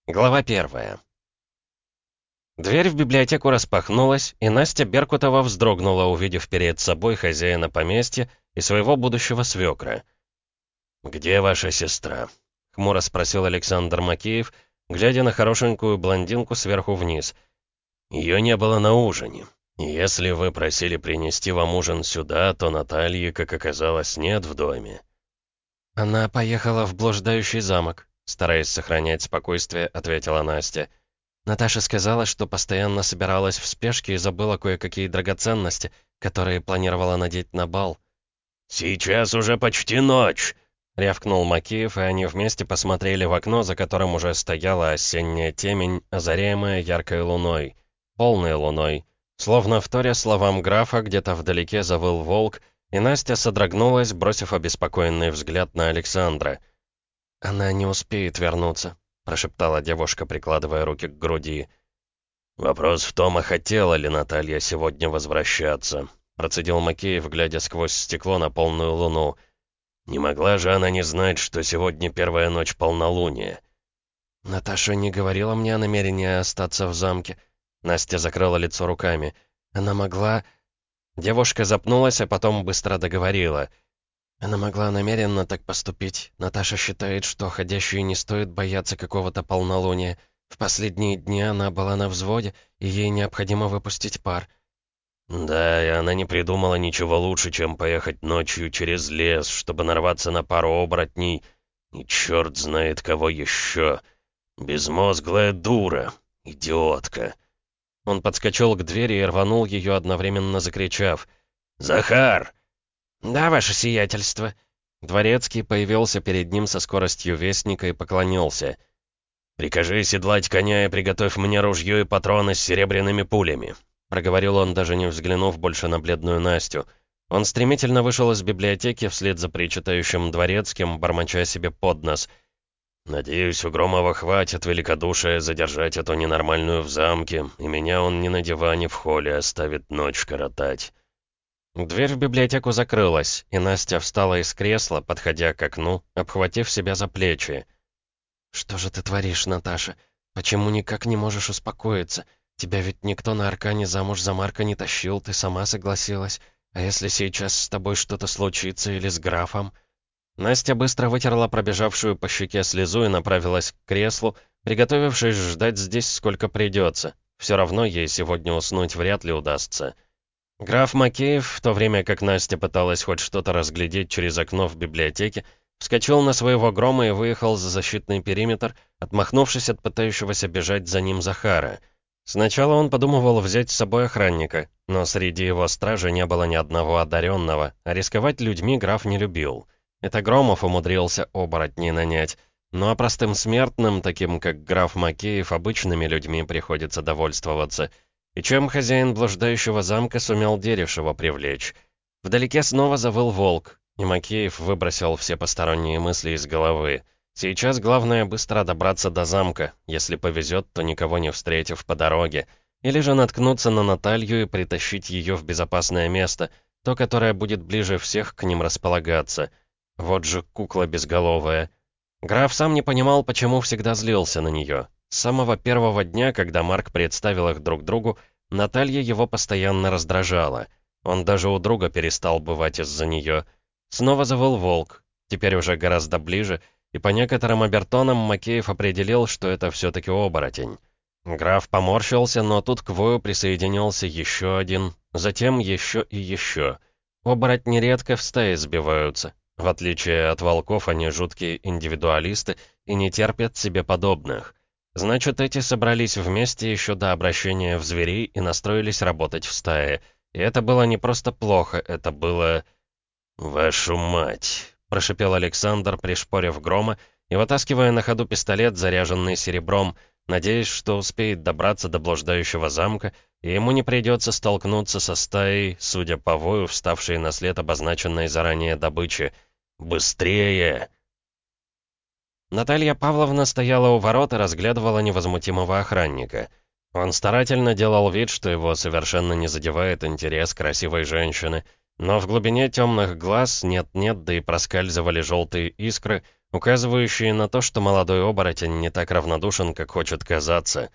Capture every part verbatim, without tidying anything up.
Глава первая. Дверь в библиотеку распахнулась, и Настя Беркутова вздрогнула, увидев перед собой хозяина поместья и своего будущего свекра. «Где ваша сестра?» — хмуро спросил Александр Макеев, глядя на хорошенькую блондинку сверху вниз. «Ее не было на ужине. И если вы просили принести вам ужин сюда, то Натальи, как оказалось, нет в доме». «Она поехала в блуждающий замок», — стараясь сохранять спокойствие, ответила Настя. Наташа сказала, что постоянно собиралась в спешке и забыла кое-какие драгоценности, которые планировала надеть на бал. «Сейчас уже почти ночь!» — рявкнул Макеев, и они вместе посмотрели в окно, за которым уже стояла осенняя темень, озаряемая яркой луной. Полной луной. Словно вторя словам графа, где-то вдалеке завыл волк, и Настя содрогнулась, бросив обеспокоенный взгляд на Александра. «Она не успеет вернуться», — прошептала девушка, прикладывая руки к груди. «Вопрос в том, а хотела ли Наталья сегодня возвращаться», — процедил Макеев, глядя сквозь стекло на полную луну. «Не могла же она не знать, что сегодня первая ночь полнолуния». «Наташа не говорила мне о намерении остаться в замке». Настя закрыла лицо руками. «Она могла...» Девушка запнулась, а потом быстро договорила. Она могла намеренно так поступить. Наташа считает, что ходящие не стоит бояться какого-то полнолуния. В последние дни она была на взводе, и ей необходимо выпустить пар. Да, и она не придумала ничего лучше, чем поехать ночью через лес, чтобы нарваться на пару оборотней. И черт знает кого еще. Безмозглая дура. Идиотка. Он подскочил к двери и рванул ее, одновременно закричав. «Захар!» «Да, ваше сиятельство». Дворецкий появился перед ним со скоростью вестника и поклонился. «Прикажи седлать коня и приготовь мне ружье и патроны с серебряными пулями», — проговорил он, даже не взглянув больше на бледную Настю. Он стремительно вышел из библиотеки вслед за причитающим дворецким, бормоча себе под нос. «Надеюсь, у Громова хватит великодушия задержать эту ненормальную в замке, и меня он не на диване в холле оставит ночь коротать». Дверь в библиотеку закрылась, и Настя встала из кресла, подходя к окну, обхватив себя за плечи. «Что же ты творишь, Наташа? Почему никак не можешь успокоиться? Тебя ведь никто на Аркане замуж за Марка не тащил, ты сама согласилась. А если сейчас с тобой что-то случится или с графом?» Настя быстро вытерла пробежавшую по щеке слезу и направилась к креслу, приготовившись ждать здесь сколько придется. Все равно ей сегодня уснуть вряд ли удастся. Граф Макеев, в то время как Настя пыталась хоть что-то разглядеть через окно в библиотеке, вскочил на своего грома и выехал за защитный периметр, отмахнувшись от пытающегося бежать за ним Захара. Сначала он подумывал взять с собой охранника, но среди его стражи не было ни одного одаренного, а рисковать людьми граф не любил. Это Громов умудрился оборотней нанять, ну а простым смертным, таким как граф Макеев, обычными людьми приходится довольствоваться — и чем хозяин блуждающего замка сумел Дерешева привлечь? Вдалеке снова завыл волк, и Макеев выбросил все посторонние мысли из головы. Сейчас главное быстро добраться до замка, если повезет, то никого не встретив по дороге, или же наткнуться на Наталью и притащить ее в безопасное место, то, которое будет ближе всех к ним располагаться. Вот же кукла безголовая. Граф сам не понимал, почему всегда злился на нее. С самого первого дня, когда Марк представил их друг другу, Наталья его постоянно раздражала. Он даже у друга перестал бывать из-за нее. Снова завыл волк, теперь уже гораздо ближе, и по некоторым обертонам Макеев определил, что это все-таки оборотень. Граф поморщился, но тут к вою присоединился еще один, затем еще и еще. Оборотни редко в стае сбиваются. В отличие от волков, они жуткие индивидуалисты и не терпят себе подобных. Значит, эти собрались вместе еще до обращения в зверей и настроились работать в стае. И это было не просто плохо, это было... «Вашу мать!» — прошипел Александр, пришпорив грома и вытаскивая на ходу пистолет, заряженный серебром, надеясь, что успеет добраться до блуждающего замка, и ему не придется столкнуться со стаей, судя по вою, вставшей на след обозначенной заранее добычи. «Быстрее!» Наталья Павловна стояла у ворот и разглядывала невозмутимого охранника. Он старательно делал вид, что его совершенно не задевает интерес красивой женщины, но в глубине темных глаз нет-нет, да и проскальзывали желтые искры, указывающие на то, что молодой оборотень не так равнодушен, как хочет казаться.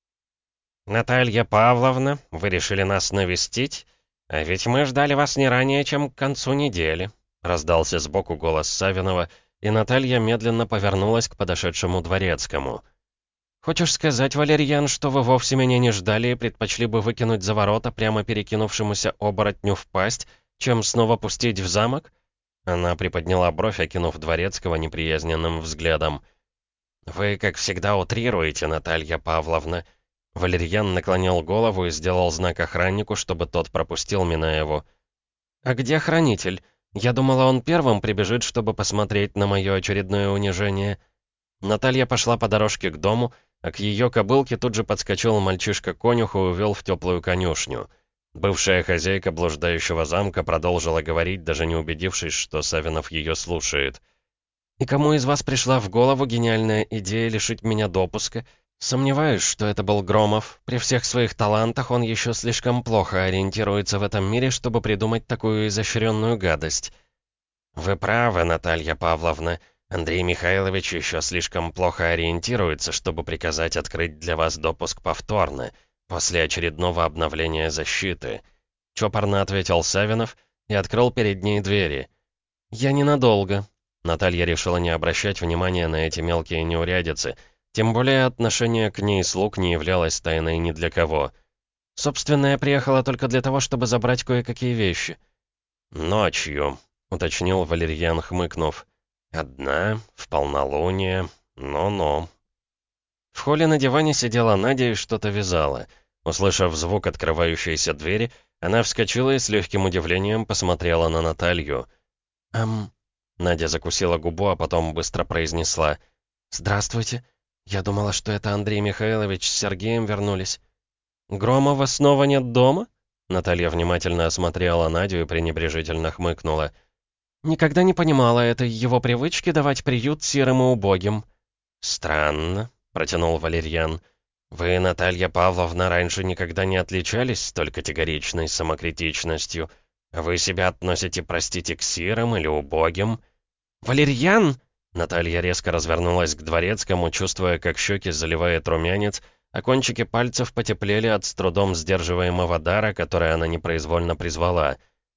«Наталья Павловна, вы решили нас навестить? А ведь мы ждали вас не ранее, чем к концу недели», — раздался сбоку голос Савинова, и Наталья медленно повернулась к подошедшему дворецкому. «Хочешь сказать, Валерьян, что вы вовсе меня не ждали и предпочли бы выкинуть за ворота прямо перекинувшемуся оборотню в пасть, чем снова пустить в замок?» Она приподняла бровь, окинув дворецкого неприязненным взглядом. «Вы, как всегда, утрируете, Наталья Павловна». Валерьян наклонил голову и сделал знак охраннику, чтобы тот пропустил Минаеву. «А где хранитель? Я думала, он первым прибежит, чтобы посмотреть на мое очередное унижение». Наталья пошла по дорожке к дому, а к ее кобылке тут же подскочил мальчишка-конюх и увел в теплую конюшню. Бывшая хозяйка блуждающего замка продолжила говорить, даже не убедившись, что Савинов ее слушает. «И кому из вас пришла в голову гениальная идея лишить меня допуска? Сомневаюсь, что это был Громов. При всех своих талантах он еще слишком плохо ориентируется в этом мире, чтобы придумать такую изощренную гадость». «Вы правы, Наталья Павловна. Андрей Михайлович еще слишком плохо ориентируется, чтобы приказать открыть для вас допуск повторно, после очередного обновления защиты», — чопорно ответил Савинов и открыл перед ней двери. «Я ненадолго». Наталья решила не обращать внимания на эти мелкие неурядицы, тем более отношение к ней слуг не являлось тайной ни для кого. «Собственно, я приехала только для того, чтобы забрать кое-какие вещи». «Ночью», — уточнил Валерьян, хмыкнув. «Одна, в полнолуние, ну-ну». В холле на диване сидела Надя и что-то вязала. Услышав звук открывающейся двери, она вскочила и с легким удивлением посмотрела на Наталью. «Ам...» Надя закусила губу, а потом быстро произнесла. «Здравствуйте. Я думала, что это Андрей Михайлович с Сергеем вернулись». «Громова снова нет дома?» Наталья внимательно осмотрела Надю и пренебрежительно хмыкнула. «Никогда не понимала этой его привычки давать приют сирым и убогим». «Странно», — протянул Валерьян. «Вы, Наталья Павловна, раньше никогда не отличались столь категоричной самокритичностью. Вы себя относите, простите, к сирым или убогим?» «Валерьян!» Наталья резко развернулась к дворецкому, чувствуя, как щеки заливает румянец, а кончики пальцев потеплели от с трудом сдерживаемого дара, который она непроизвольно призвала.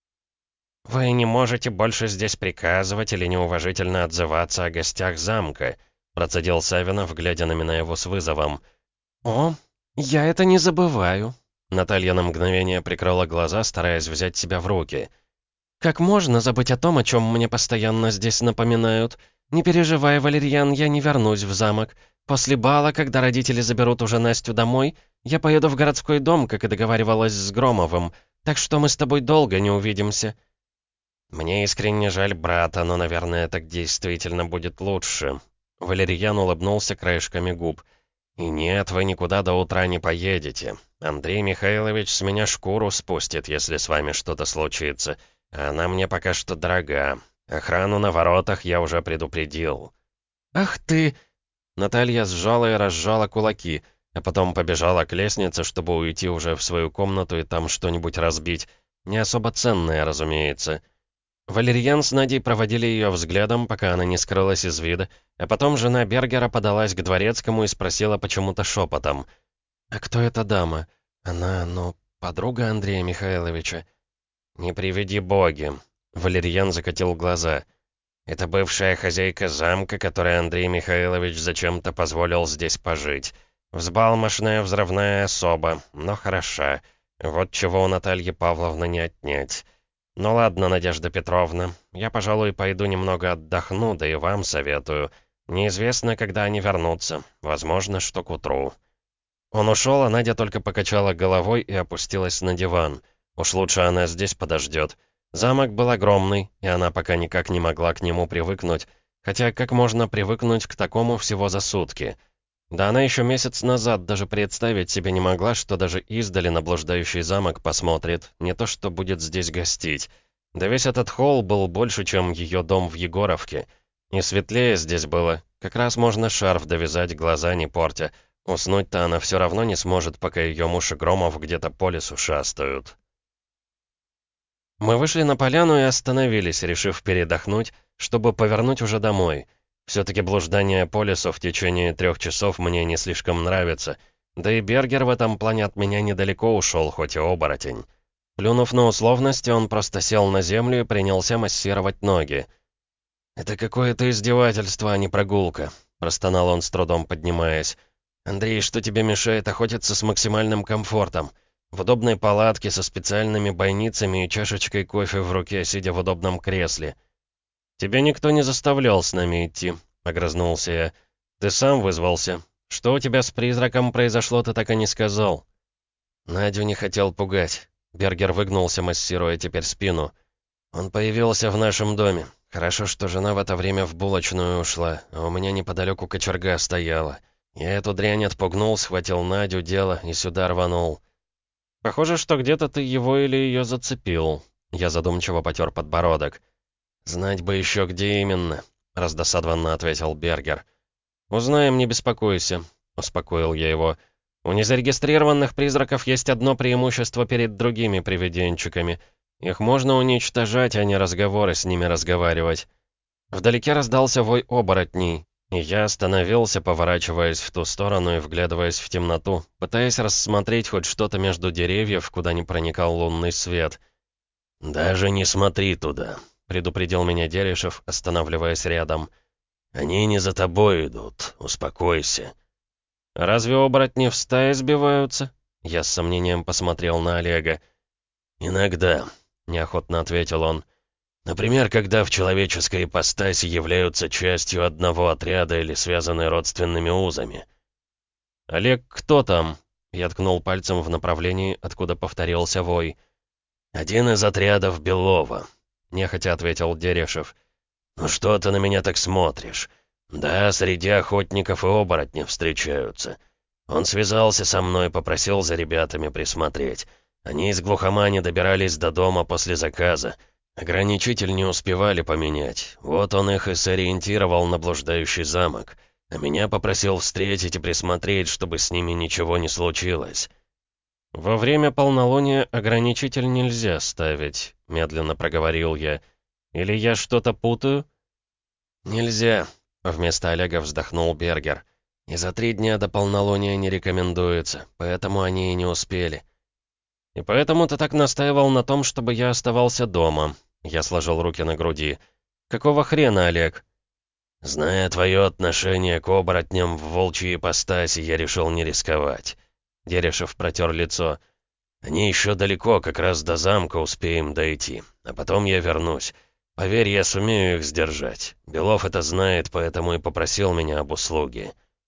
«Вы не можете больше здесь приказывать или неуважительно отзываться о гостях замка», процедил Савинов, глядя на Минаеву с вызовом. «О, я это не забываю». Наталья на мгновение прикрыла глаза, стараясь взять себя в руки. «Как можно забыть о том, о чем мне постоянно здесь напоминают? Не переживай, Валерьян, я не вернусь в замок. После бала, когда родители заберут уже Настю домой, я поеду в городской дом, как и договаривалась с Громовым, так что мы с тобой долго не увидимся». «Мне искренне жаль брата, но, наверное, так действительно будет лучше». Валерьян улыбнулся краешками губ. «И нет, вы никуда до утра не поедете. Андрей Михайлович с меня шкуру спустит, если с вами что-то случится. А она мне пока что дорога. Охрану на воротах я уже предупредил». «Ах ты!» Наталья сжала и разжала кулаки, а потом побежала к лестнице, чтобы уйти уже в свою комнату и там что-нибудь разбить. Не особо ценное, разумеется. Валерьян с Надей проводили ее взглядом, пока она не скрылась из вида, а потом жена Бергера подалась к дворецкому и спросила почему-то шепотом. «А кто эта дама? Она, ну, подруга Андрея Михайловича?» «Не приведи боги», — Валерьян закатил глаза. «Это бывшая хозяйка замка, которой Андрей Михайлович зачем-то позволил здесь пожить. Взбалмошная взрывная особа, но хороша. Вот чего у Натальи Павловны не отнять. Ну ладно, Надежда Петровна, я, пожалуй, пойду немного отдохну, да и вам советую. Неизвестно, когда они вернутся. Возможно, что к утру». Он ушел, а Надя только покачала головой и опустилась на диван. Уж лучше она здесь подождет. Замок был огромный, и она пока никак не могла к нему привыкнуть. Хотя как можно привыкнуть к такому всего за сутки? Да она еще месяц назад даже представить себе не могла, что даже издали на блуждающий замок посмотрит, не то что будет здесь гостить. Да весь этот холл был больше, чем ее дом в Егоровке. И светлее здесь было. Как раз можно шарф довязать, глаза не портя. Уснуть-то она все равно не сможет, пока ее муж и Громов где-то по лесу шастают. Мы вышли на поляну и остановились, решив передохнуть, чтобы повернуть уже домой. Все-таки блуждание по лесу в течение трех часов мне не слишком нравится. Да и Бергер в этом плане от меня недалеко ушел, хоть и оборотень. Плюнув на условности, он просто сел на землю и принялся массировать ноги. «Это какое-то издевательство, а не прогулка», — простонал он с трудом поднимаясь. «Андрей, что тебе мешает охотиться с максимальным комфортом? В удобной палатке со специальными бойницами и чашечкой кофе в руке, сидя в удобном кресле». «Тебя никто не заставлял с нами идти», — огрызнулся я. «Ты сам вызвался. Что у тебя с призраком произошло, ты так и не сказал». Надю не хотел пугать. Бергер выгнулся, массируя теперь спину. «Он появился в нашем доме. Хорошо, что жена в это время в булочную ушла, а у меня неподалеку кочерга стояла. Я эту дрянь отпугнул, схватил Надю, дело и сюда рванул». «Похоже, что где-то ты его или ее зацепил». Я задумчиво потер подбородок. «Знать бы еще, где именно», — раздосадованно ответил Бергер. «Узнаем, не беспокойся», — успокоил я его. «У незарегистрированных призраков есть одно преимущество перед другими привиденчиками. Их можно уничтожать, а не разговоры с ними разговаривать». Вдалеке раздался вой оборотней, и я остановился, поворачиваясь в ту сторону и вглядываясь в темноту, пытаясь рассмотреть хоть что-то между деревьев, куда не проникал лунный свет. «Даже не смотри туда», — предупредил меня Дерешев, останавливаясь рядом. «Они не за тобой идут, успокойся». «Разве оборотни в стае сбиваются?» Я с сомнением посмотрел на Олега. «Иногда», — неохотно ответил он. «Например, когда в человеческой ипостаси являются частью одного отряда или связаны родственными узами». «Олег, кто там?» Я ткнул пальцем в направлении, откуда повторился вой. «Один из отрядов Белова», — нехотя ответил Дерешев. «Ну что ты на меня так смотришь? Да, среди охотников и оборотней встречаются. Он связался со мной, попросил за ребятами присмотреть. Они из глухомани добирались до дома после заказа. Ограничитель не успевали поменять. Вот он их и сориентировал на блуждающий замок. А меня попросил встретить и присмотреть, чтобы с ними ничего не случилось». «Во время полнолуния ограничитель нельзя ставить», — медленно проговорил я. «Или я что-то путаю?» «Нельзя», — вместо Олега вздохнул Бергер. «И за три дня до полнолуния не рекомендуется, поэтому они и не успели». «И поэтому ты так настаивал на том, чтобы я оставался дома?» Я сложил руки на груди. «Какого хрена, Олег?» «Зная твое отношение к оборотням в волчьей ипостаси, я решил не рисковать». Дерешев протер лицо. «Они еще далеко, как раз до замка успеем дойти. А потом я вернусь. Поверь, я сумею их сдержать. Белов это знает, поэтому и попросил меня об услуге».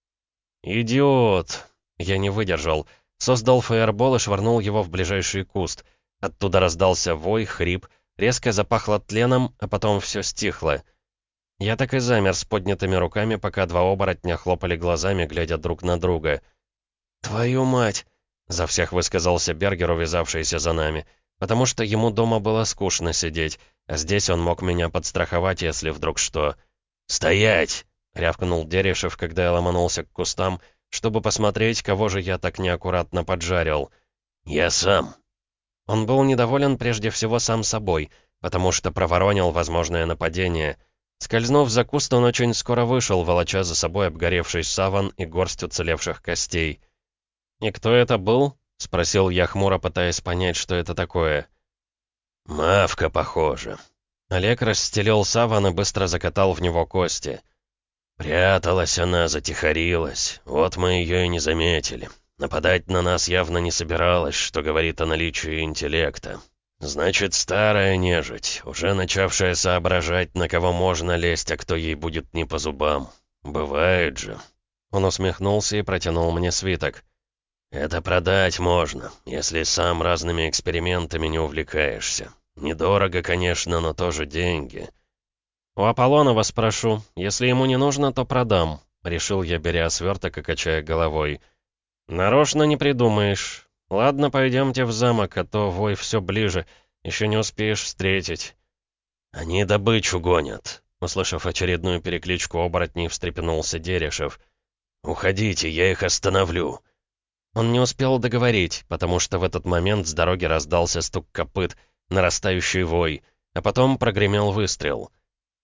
«Идиот!» Я не выдержал. Создал фаербол и швырнул его в ближайший куст. Оттуда раздался вой, хрип, резко запахло тленом, а потом все стихло. Я так и замер с поднятыми руками, пока два оборотня хлопали глазами, глядя друг на друга. «Твою мать!» — за всех высказался Бергер, увязавшийся за нами. «Потому что ему дома было скучно сидеть, а здесь он мог меня подстраховать, если вдруг что». «Стоять!» — рявкнул Дерешев, когда я ломанулся к кустам, чтобы посмотреть, кого же я так неаккуратно поджарил. «Я сам». Он был недоволен прежде всего сам собой, потому что проворонил возможное нападение. Скользнув за куст, он очень скоро вышел, волоча за собой обгоревший саван и горсть уцелевших костей. «И кто это был?» — спросил я хмуро, пытаясь понять, что это такое. «Мавка, похоже». Олег расстелил саван и быстро закатал в него кости. «Пряталась она, затихарилась. Вот мы ее и не заметили. Нападать на нас явно не собиралась, что говорит о наличии интеллекта. Значит, старая нежить, уже начавшая соображать, на кого можно лезть, а кто ей будет не по зубам. Бывает же». Он усмехнулся и протянул мне свиток. «Это продать можно, если сам разными экспериментами не увлекаешься. Недорого, конечно, но тоже деньги». «У Аполлонова спрошу. Если ему не нужно, то продам», — решил я, беря сверток и качая головой. «Нарочно не придумаешь. Ладно, пойдемте в замок, а то вой все ближе. Еще не успеешь встретить». «Они добычу гонят», — услышав очередную перекличку оборотней, встрепенулся Дерешев. «Уходите, я их остановлю». Он не успел договорить, потому что в этот момент с дороги раздался стук копыт, нарастающий вой, а потом прогремел выстрел.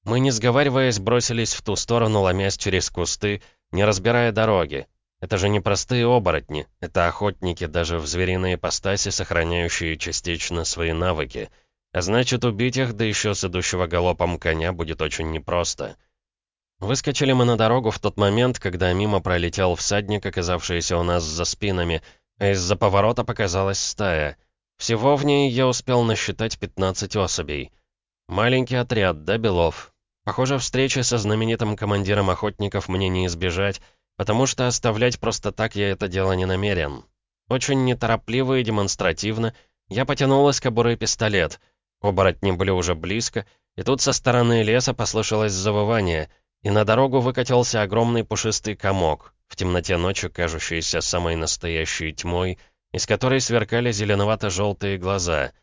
Мы, не сговариваясь, бросились в ту сторону, ломясь через кусты, не разбирая дороги. Это же не простые оборотни, это охотники, даже в звериной ипостаси, сохраняющие частично свои навыки. А значит, убить их, да еще с идущего галопом коня, будет очень непросто. Выскочили мы на дорогу в тот момент, когда мимо пролетел всадник, оказавшийся у нас за спинами, а из-за поворота показалась стая. Всего в ней я успел насчитать пятнадцать особей. Маленький отряд, да, Белов? Похоже, встречи со знаменитым командиром охотников мне не избежать, потому что оставлять просто так я это дело не намерен. Очень неторопливо и демонстративно я потянул из кобуры пистолет. Оборотни были уже близко, и тут со стороны леса послышалось завывание, и на дорогу выкатился огромный пушистый комок, в темноте ночи кажущийся самой настоящей тьмой, из которой сверкали зеленовато-желтые глаза.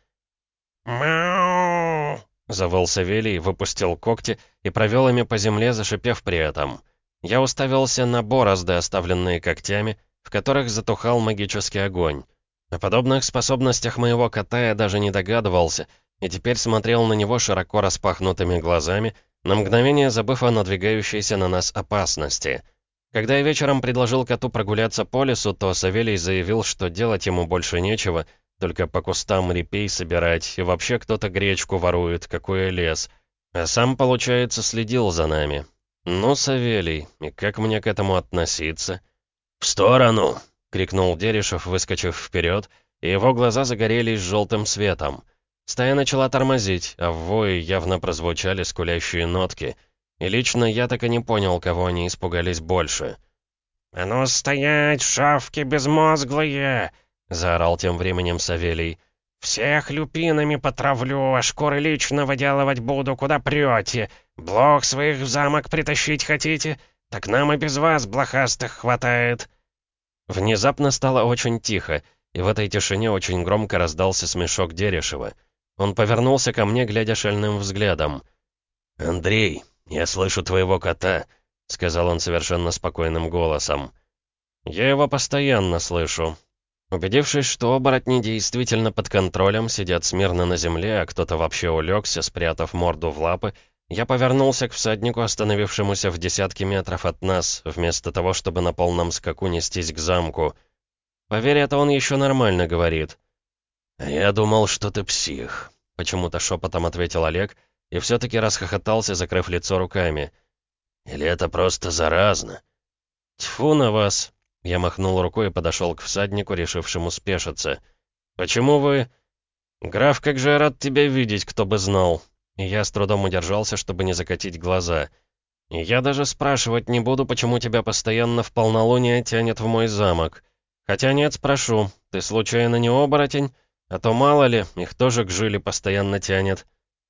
«Мяу!» — завыл Савелий, выпустил когти и провел ими по земле, зашипев при этом. Я уставился на борозды, оставленные когтями, в которых затухал магический огонь. О подобных способностях моего кота я даже не догадывался, и теперь смотрел на него широко распахнутыми глазами, на мгновение забыв о надвигающейся на нас опасности. Когда я вечером предложил коту прогуляться по лесу, то Савелий заявил, что делать ему больше нечего, только по кустам репей собирать, и вообще кто-то гречку ворует, какой лес. А сам, получается, следил за нами. «Ну, Савелий, и как мне к этому относиться?» «В сторону!» — крикнул Дерешев, выскочив вперед, и его глаза загорелись желтым светом. Стая начала тормозить, а в вое явно прозвучали скулящие нотки. И лично я так и не понял, кого они испугались больше. «А ну стоять, шавки безмозглые!» — заорал тем временем Савелий. «Всех люпинами потравлю, а шкуры лично выделывать буду, куда прете. Блох своих в замок притащить хотите? Так нам и без вас, блохастых, хватает». Внезапно стало очень тихо, и в этой тишине очень громко раздался смешок Дерешева. Он повернулся ко мне, глядя шальным взглядом. «Андрей, я слышу твоего кота», — сказал он совершенно спокойным голосом. «Я его постоянно слышу». Убедившись, что оборотни действительно под контролем, сидят смирно на земле, а кто-то вообще улегся, спрятав морду в лапы, я повернулся к всаднику, остановившемуся в десятке метров от нас, вместо того, чтобы на полном скаку нестись к замку. «Поверь, это он еще нормально говорит». «Я думал, что ты псих», — почему-то шепотом ответил Олег, и все-таки расхохотался, закрыв лицо руками. «Или это просто заразно?» «Тьфу на вас!» — я махнул рукой и подошел к всаднику, решившему спешиться. «Почему вы...» «Граф, как же я рад тебя видеть, кто бы знал!» И я с трудом удержался, чтобы не закатить глаза. «И я даже спрашивать не буду, почему тебя постоянно в полнолуние тянет в мой замок. Хотя нет, спрошу, ты случайно не оборотень? А то мало ли, их тоже к жиле постоянно тянет».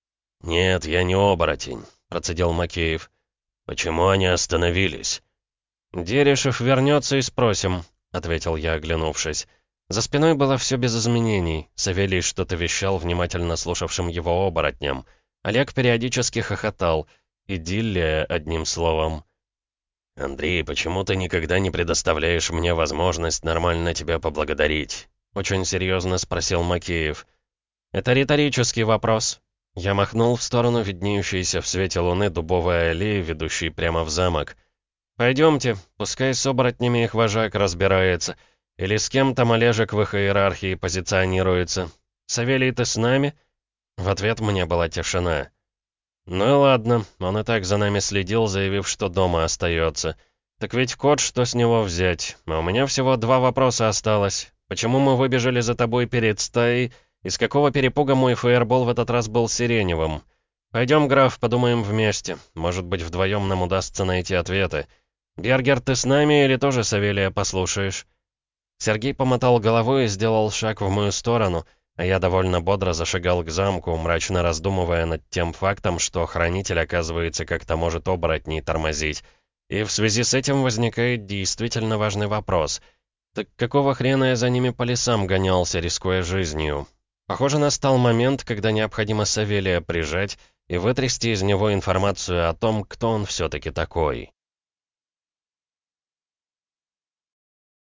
«Нет, я не оборотень», — процедил Макеев. «Почему они остановились?» «Дерешев вернется и спросим», — ответил я, оглянувшись. За спиной было все без изменений. Савелий что-то вещал внимательно слушавшим его оборотням. Олег периодически хохотал. Идиллия, одним словом. «Андрей, почему ты никогда не предоставляешь мне возможность нормально тебя поблагодарить?» — очень серьезно спросил Макеев. «Это риторический вопрос». Я махнул в сторону виднеющейся в свете луны дубовой аллеи, ведущей прямо в замок. «Пойдемте, пускай с оборотнями их вожак разбирается. Или с кем там Олежек в их иерархии позиционируется. Савелий, ты с нами?» В ответ мне была тишина. «Ну и ладно, он и так за нами следил, заявив, что дома остается. Так ведь кот, что с него взять? А у меня всего два вопроса осталось. Почему мы выбежали за тобой перед стаей? Из какого перепуга мой фаербол в этот раз был сиреневым? Пойдем, граф, подумаем вместе. Может быть, вдвоем нам удастся найти ответы. Бергер, ты с нами или тоже Савелия послушаешь?» Сергей помотал головой и сделал шаг в мою сторону, а я довольно бодро зашагал к замку, мрачно раздумывая над тем фактом, что хранитель, оказывается, как-то может оборотней тормозить. И в связи с этим возникает действительно важный вопрос. Так какого хрена я за ними по лесам гонялся, рискуя жизнью? Похоже, настал момент, когда необходимо Савелия прижать и вытрясти из него информацию о том, кто он все-таки такой.